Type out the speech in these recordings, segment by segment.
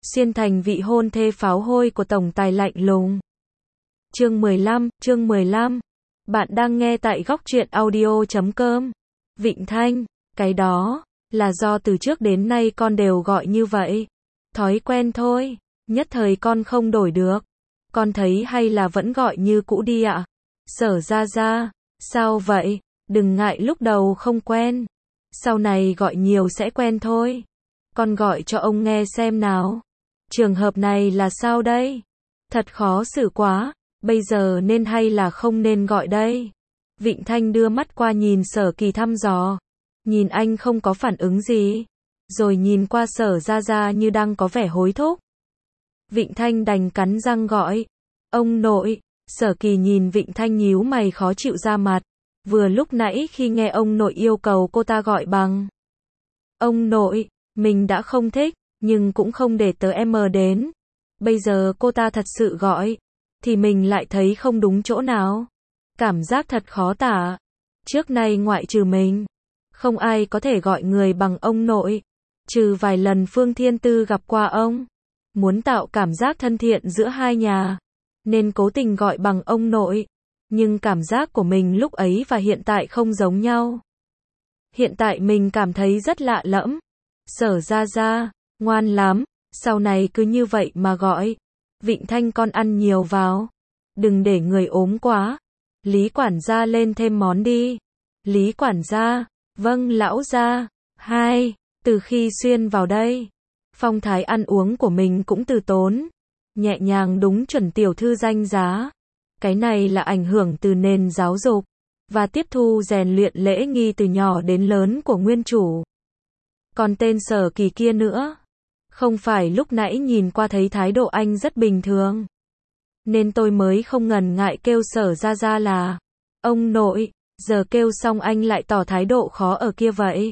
xuyên thành vị hôn thê pháo hôi của tổng tài lạnh lùng. Chương 15. Bạn đang nghe tại góc truyện audio.com. Vịnh Thanh, cái đó là do từ trước đến nay con đều gọi như vậy. Thói quen thôi, nhất thời con không đổi được. Con thấy hay là vẫn gọi như cũ đi ạ. Sở Gia, sao vậy? Đừng ngại lúc đầu không quen. Sau này gọi nhiều sẽ quen thôi. Con gọi cho ông nghe xem nào. Trường hợp này là sao đây? Thật khó xử quá, bây giờ nên hay là không nên gọi đây? Vịnh Thanh đưa mắt qua nhìn Sở Kỳ thăm dò. Nhìn anh không có phản ứng gì. Rồi nhìn qua Sở Gia như đang có vẻ hối thúc. Vịnh Thanh đành cắn răng gọi. Ông nội. Sở Kỳ nhìn Vịnh Thanh nhíu mày khó chịu ra mặt. Vừa lúc nãy khi nghe ông nội yêu cầu cô ta gọi bằng ông nội, mình đã không thích, nhưng cũng không để tớ em đến. Bây giờ cô ta thật sự gọi, thì mình lại thấy không đúng chỗ nào. Cảm giác thật khó tả. Trước nay ngoại trừ mình, không ai có thể gọi người bằng ông nội. Trừ vài lần Phương Thiên Tư gặp qua ông. Muốn tạo cảm giác thân thiện giữa hai nhà, nên cố tình gọi bằng ông nội. Nhưng cảm giác của mình lúc ấy và hiện tại không giống nhau. Hiện tại mình cảm thấy rất lạ lẫm. Sở Gia, ngoan lắm, sau này cứ như vậy mà gọi. Vịnh Thanh con ăn nhiều vào. Đừng để người ốm quá. Lý quản gia lên thêm món đi. Lý quản gia, vâng lão gia. Hai, từ khi xuyên vào đây, phong thái ăn uống của mình cũng từ tốn. Nhẹ nhàng đúng chuẩn tiểu thư danh giá. Cái này là ảnh hưởng từ nền giáo dục và tiếp thu rèn luyện lễ nghi từ nhỏ đến lớn của nguyên chủ. Còn tên Sở Kỳ kia nữa, không phải lúc nãy nhìn qua thấy thái độ anh rất bình thường, nên tôi mới không ngần ngại kêu Sở Gia là ông nội. Giờ kêu xong anh lại tỏ thái độ khó ở kia vậy.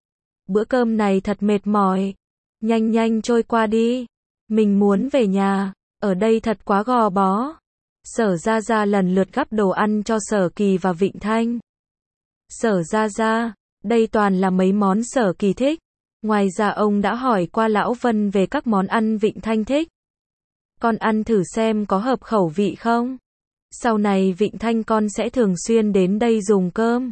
Bữa cơm này thật mệt mỏi. Nhanh trôi qua đi. Mình muốn về nhà, ở đây thật quá gò bó. Sở Gia lần lượt gắp đồ ăn cho Sở Kỳ và Vịnh Thanh. Sở Gia, đây toàn là mấy món Sở Kỳ thích. Ngoài ra ông đã hỏi qua Lão Vân về các món ăn Vịnh Thanh thích. Con ăn thử xem có hợp khẩu vị không? Sau này Vịnh Thanh con sẽ thường xuyên đến đây dùng cơm,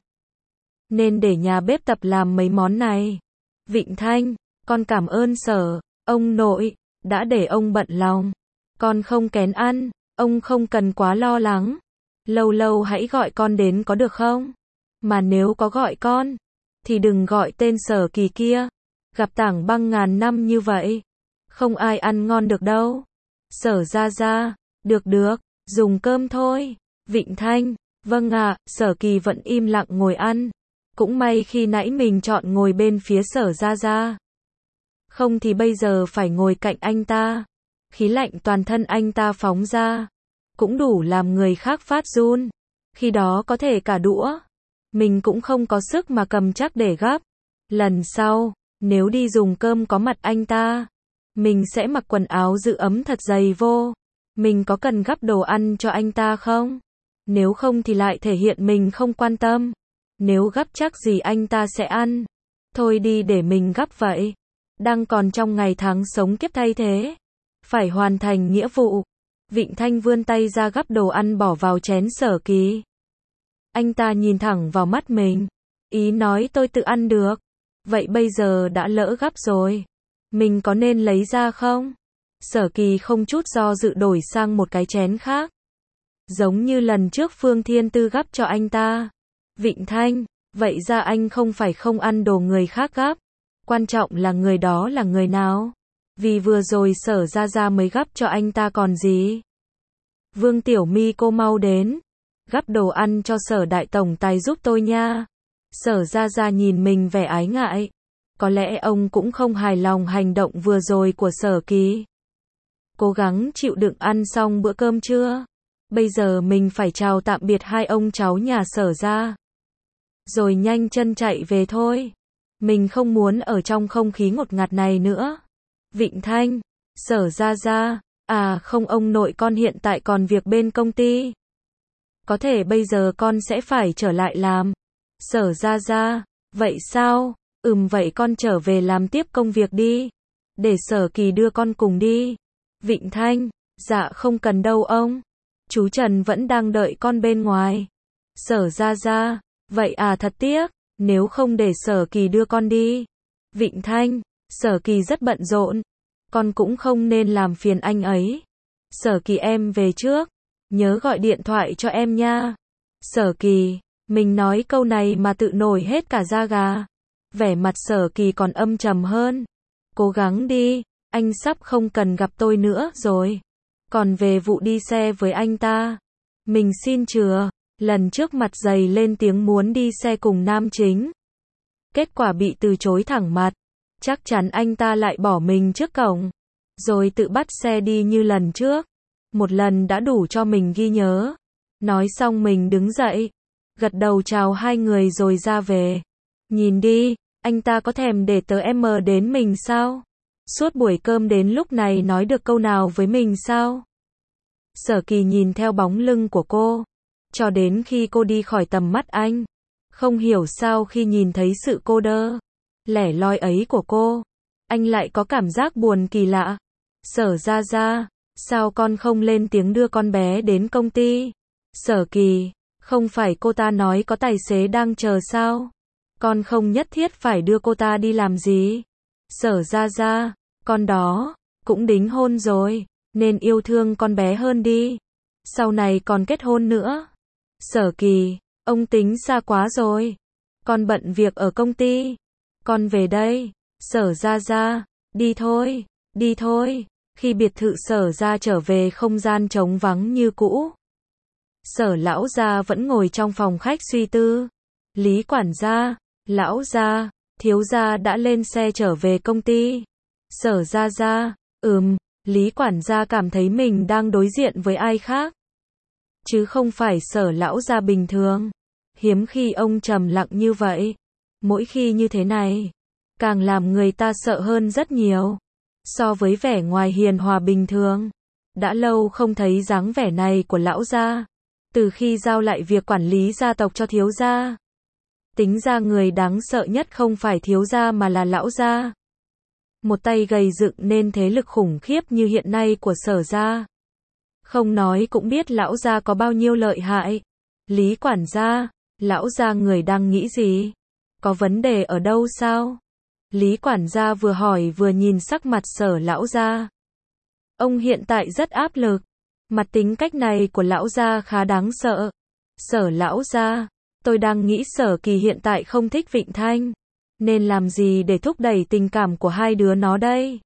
nên để nhà bếp tập làm mấy món này. Vịnh Thanh, con cảm ơn Sở, ông nội, đã để ông bận lòng. Con không kén ăn. Ông không cần quá lo lắng. Lâu lâu hãy gọi con đến có được không? Mà nếu có gọi con, thì đừng gọi tên Sở Kỳ kia. Gặp Tảng Băng ngàn năm như vậy, không ai ăn ngon được đâu. Sở Gia, được, dùng cơm thôi. Vịnh Thanh, vâng ạ. Sở Kỳ vẫn im lặng ngồi ăn. Cũng may khi nãy mình chọn ngồi bên phía Sở Gia. Không thì bây giờ phải ngồi cạnh anh ta. Khí lạnh toàn thân anh ta phóng ra, cũng đủ làm người khác phát run. Khi đó có thể cả đũa mình cũng không có sức mà cầm chắc để gắp. Lần sau, nếu đi dùng cơm có mặt anh ta, mình sẽ mặc quần áo giữ ấm thật dày vô. Mình có cần gắp đồ ăn cho anh ta không? Nếu không thì lại thể hiện mình không quan tâm. Nếu gắp chắc gì anh ta sẽ ăn. Thôi đi để mình gắp vậy. Đang còn trong ngày tháng sống kiếp thay thế, phải hoàn thành nghĩa vụ. Vịnh Thanh vươn tay ra gắp đồ ăn bỏ vào chén Sở Kỳ. Anh ta nhìn thẳng vào mắt mình. Ý nói tôi tự ăn được. Vậy bây giờ đã lỡ gắp rồi, mình có nên lấy ra không? Sở Kỳ không chút do dự đổi sang một cái chén khác. Giống như lần trước Phương Thiên Tư gắp cho anh ta. Vịnh Thanh, vậy ra anh không phải không ăn đồ người khác gắp. Quan trọng là người đó là người nào? Vì vừa rồi Sở Gia mới gắp cho anh ta còn gì. Vương Tiểu My cô mau đến, gắp đồ ăn cho Sở Đại Tổng Tài giúp tôi nha. Sở Gia nhìn mình vẻ ái ngại. Có lẽ ông cũng không hài lòng hành động vừa rồi của Sở Kỳ. Cố gắng chịu đựng ăn xong bữa cơm trưa. Bây giờ mình phải chào tạm biệt hai ông cháu nhà Sở Gia, rồi nhanh chân chạy về thôi. Mình không muốn ở trong không khí ngột ngạt này nữa. Vịnh Thanh, Sở Gia, à không ông nội con hiện tại còn việc bên công ty. Có thể bây giờ con sẽ phải trở lại làm. Sở Gia, vậy sao? Vậy con trở về làm tiếp công việc đi. để Sở Kỳ đưa con cùng đi. Vịnh Thanh, dạ không cần đâu ông. Chú Trần vẫn đang đợi con bên ngoài. Sở Gia Gia, vậy à thật tiếc, nếu không để Sở Kỳ đưa con đi. Vịnh Thanh, Sở Kỳ rất bận rộn, con cũng không nên làm phiền anh ấy. Sở Kỳ em về trước, nhớ gọi điện thoại cho em nha. Sở Kỳ, mình nói câu này mà tự nổi hết cả da gà. Vẻ mặt Sở Kỳ còn âm trầm hơn. Cố gắng đi, anh sắp không cần gặp tôi nữa rồi. Còn về vụ đi xe với anh ta, mình xin chừa. Lần trước mặt dày lên tiếng muốn đi xe cùng nam chính, kết quả bị từ chối thẳng mặt. Chắc chắn anh ta lại bỏ mình trước cổng, rồi tự bắt xe đi như lần trước. Một lần đã đủ cho mình ghi nhớ. Nói xong mình đứng dậy, gật đầu chào hai người rồi ra về. Nhìn đi, anh ta có thèm để tớ em đến mình sao? Suốt buổi cơm đến lúc này nói được câu nào với mình sao? Sở Kỳ nhìn theo bóng lưng của cô, cho đến khi cô đi khỏi tầm mắt anh. Không hiểu sao khi nhìn thấy sự cô đơ, lẻ loi ấy của cô, anh lại có cảm giác buồn kỳ lạ. Sở Gia Gia, sao con không lên tiếng đưa con bé đến công ty? Sở Kỳ, không phải cô ta nói có tài xế đang chờ sao? Con không nhất thiết phải đưa cô ta đi làm gì. Sở Gia Gia, con đó cũng đính hôn rồi, nên yêu thương con bé hơn đi. Sau này còn kết hôn nữa. Sở Kỳ, ông tính xa quá rồi. Con bận việc ở công ty. Con về đây. Sở Gia Gia, đi thôi, đi thôi. Khi biệt thự Sở Gia trở về không gian trống vắng như cũ. Sở lão gia vẫn ngồi trong phòng khách suy tư. Lý quản gia, lão gia, thiếu gia đã lên xe trở về công ty. Sở Gia Gia, Lý quản gia cảm thấy mình đang đối diện với ai khác, chứ không phải Sở lão gia bình thường. Hiếm khi ông trầm lặng như vậy. Mỗi khi như thế này, càng làm người ta sợ hơn rất nhiều, so với vẻ ngoài hiền hòa bình thường. Đã lâu không thấy dáng vẻ này của lão gia, từ khi giao lại việc quản lý gia tộc cho thiếu gia. Tính ra người đáng sợ nhất không phải thiếu gia mà là lão gia. Một tay gầy dựng nên thế lực khủng khiếp như hiện nay của Sở gia. Không nói cũng biết lão gia có bao nhiêu lợi hại. Lý quản gia, lão gia người đang nghĩ gì? Có vấn đề ở đâu sao? Lý quản gia vừa hỏi vừa nhìn sắc mặt Sở lão gia. Ông hiện tại rất áp lực. Mặt tính cách này của lão gia khá đáng sợ. Sở lão gia, tôi đang nghĩ Sở Kỳ hiện tại không thích Vịnh Thanh, nên làm gì để thúc đẩy tình cảm của hai đứa nó đây?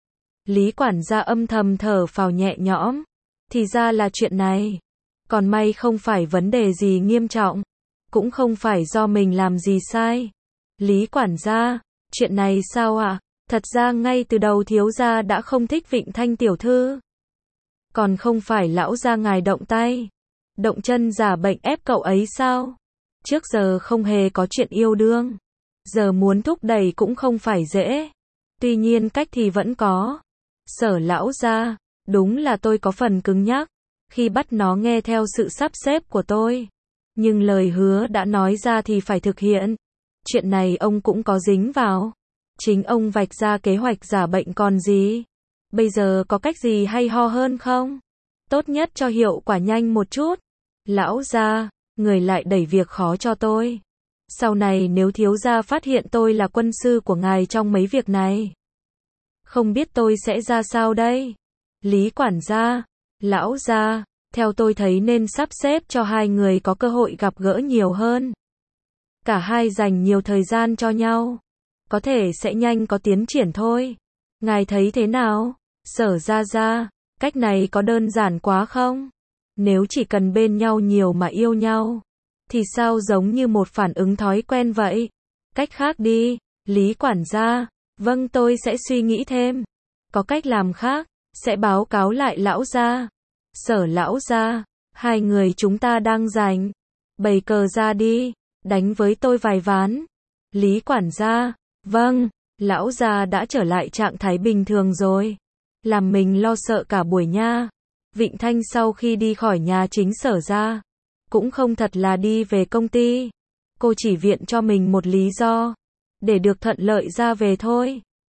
Lý quản gia âm thầm thở phào nhẹ nhõm. Thì ra là chuyện này. Còn may không phải vấn đề gì nghiêm trọng, cũng không phải do mình làm gì sai. Lý quản gia, chuyện này sao ạ? Thật ra ngay từ đầu thiếu gia đã không thích Vịnh Thanh tiểu thư. Còn không phải lão gia ngài động tay, động chân giả bệnh ép cậu ấy sao? Trước giờ không hề có chuyện yêu đương, giờ muốn thúc đẩy cũng không phải dễ. Tuy nhiên cách thì vẫn có. Sở lão gia, đúng là tôi có phần cứng nhắc khi bắt nó nghe theo sự sắp xếp của tôi. Nhưng lời hứa đã nói ra thì phải thực hiện. Chuyện này ông cũng có dính vào. Chính ông vạch ra kế hoạch giả bệnh còn gì. Bây giờ có cách gì hay ho hơn không? Tốt nhất cho hiệu quả nhanh một chút. Lão gia, người lại đẩy việc khó cho tôi. Sau này nếu thiếu gia phát hiện tôi là quân sư của ngài trong mấy việc này, không biết tôi sẽ ra sao đây? Lý quản gia, lão gia, theo tôi thấy nên sắp xếp cho hai người có cơ hội gặp gỡ nhiều hơn. Cả hai dành nhiều thời gian cho nhau, có thể sẽ nhanh có tiến triển thôi. Ngài thấy thế nào? Sở Gia Gia, cách này có đơn giản quá không? Nếu chỉ cần bên nhau nhiều mà yêu nhau, thì sao giống như một phản ứng thói quen vậy? Cách khác đi. Lý quản gia, vâng tôi sẽ suy nghĩ thêm. Có cách làm khác, sẽ báo cáo lại lão gia. Sở lão gia, hai người chúng ta đang rảnh, bày cờ ra đi, đánh với tôi vài ván. Lý quản gia, vâng, lão gia đã trở lại trạng thái bình thường rồi. Làm mình lo sợ cả buổi nha. Vịnh Thanh sau khi đi khỏi nhà chính Sở gia, cũng không thật là đi về công ty. Cô chỉ viện cho mình một lý do, để được thuận lợi ra về thôi.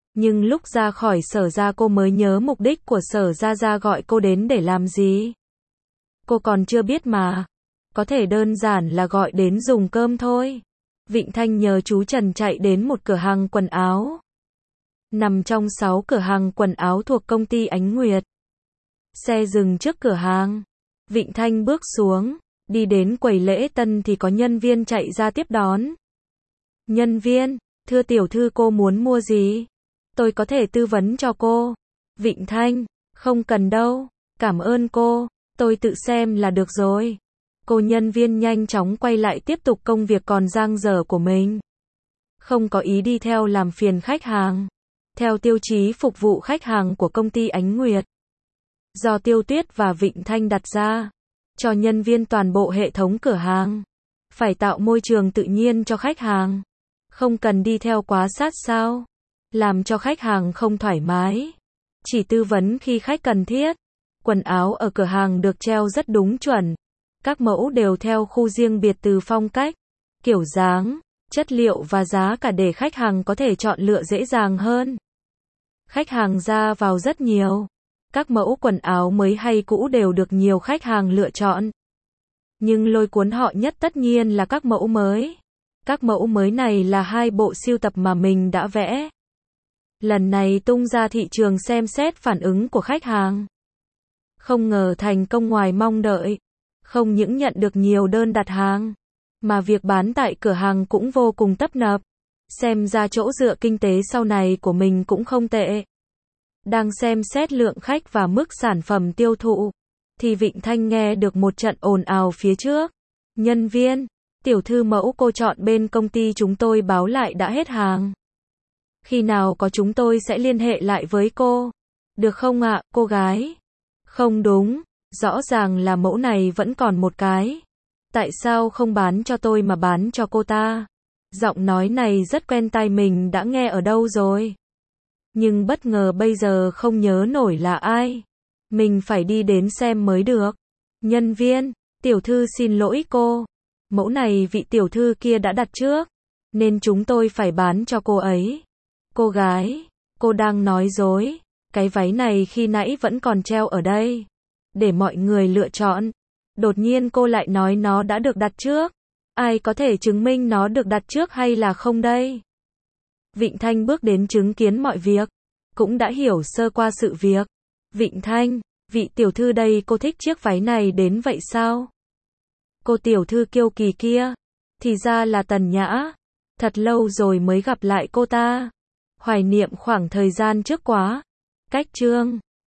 Nhưng lúc ra khỏi Sở ra cô mới nhớ mục đích của Sở ra gọi cô đến để làm gì. Cô còn chưa biết mà. Có thể đơn giản là gọi đến dùng cơm thôi. Vịnh Thanh nhờ chú Trần chạy đến một cửa hàng quần áo. Nằm trong 6 cửa hàng quần áo thuộc công ty Ánh Nguyệt. Xe dừng trước cửa hàng. Vịnh Thanh bước xuống, đi đến quầy lễ tân thì có nhân viên chạy ra tiếp đón. Nhân viên, thưa tiểu thư cô muốn mua gì? Tôi có thể tư vấn cho cô. Vịnh Thanh, không cần đâu, cảm ơn cô, tôi tự xem là được rồi. Cô nhân viên nhanh chóng quay lại tiếp tục công việc còn dang dở của mình. Không có ý đi theo làm phiền khách hàng. Theo tiêu chí phục vụ khách hàng của công ty Ánh Nguyệt, do Tiêu Tuyết và Vịnh Thanh đặt ra, cho nhân viên toàn bộ hệ thống cửa hàng. Phải tạo môi trường tự nhiên cho khách hàng. Không cần đi theo quá sát sao. Làm cho khách hàng không thoải mái. Chỉ tư vấn khi khách cần thiết. Quần áo ở cửa hàng được treo rất đúng chuẩn. Các mẫu đều theo khu riêng biệt từ phong cách, kiểu dáng, chất liệu và giá cả để khách hàng có thể chọn lựa dễ dàng hơn. Khách hàng ra vào rất nhiều. Các mẫu quần áo mới hay cũ đều được nhiều khách hàng lựa chọn. Nhưng lôi cuốn họ nhất tất nhiên là các mẫu mới. Các mẫu mới này là 2 bộ sưu tập mà mình đã vẽ. Lần này tung ra thị trường xem xét phản ứng của khách hàng. Không ngờ thành công ngoài mong đợi. Không những nhận được nhiều đơn đặt hàng, mà việc bán tại cửa hàng cũng vô cùng tấp nập. Xem ra chỗ dựa kinh tế sau này của mình cũng không tệ. Đang xem xét lượng khách và mức sản phẩm tiêu thụ, thì Vịnh Thanh nghe được một trận ồn ào phía trước. Nhân viên, tiểu thư mẫu cô chọn bên công ty chúng tôi báo lại đã hết hàng. Khi nào có chúng tôi sẽ liên hệ lại với cô. Được không ạ, cô gái? Không đúng, rõ ràng là mẫu này vẫn còn một cái. Tại sao không bán cho tôi mà bán cho cô ta? Giọng nói này rất quen tai, mình đã nghe ở đâu rồi. Nhưng bất ngờ bây giờ không nhớ nổi là ai. Mình phải đi đến xem mới được. Nhân viên, tiểu thư xin lỗi cô. Mẫu này vị tiểu thư kia đã đặt trước, nên chúng tôi phải bán cho cô ấy. Cô gái, cô đang nói dối. Cái váy này khi nãy vẫn còn treo ở đây, để mọi người lựa chọn. Đột nhiên cô lại nói nó đã được đặt trước. Ai có thể chứng minh nó được đặt trước hay là không đây? Vịnh Thanh bước đến chứng kiến mọi việc, cũng đã hiểu sơ qua sự việc. Vịnh Thanh, vị tiểu thư đây cô thích chiếc váy này đến vậy sao? Cô tiểu thư kiêu kỳ kia, thì ra là Tần Nhã. Thật lâu rồi mới gặp lại cô ta. Hoài niệm khoảng thời gian trước quá. Cách chương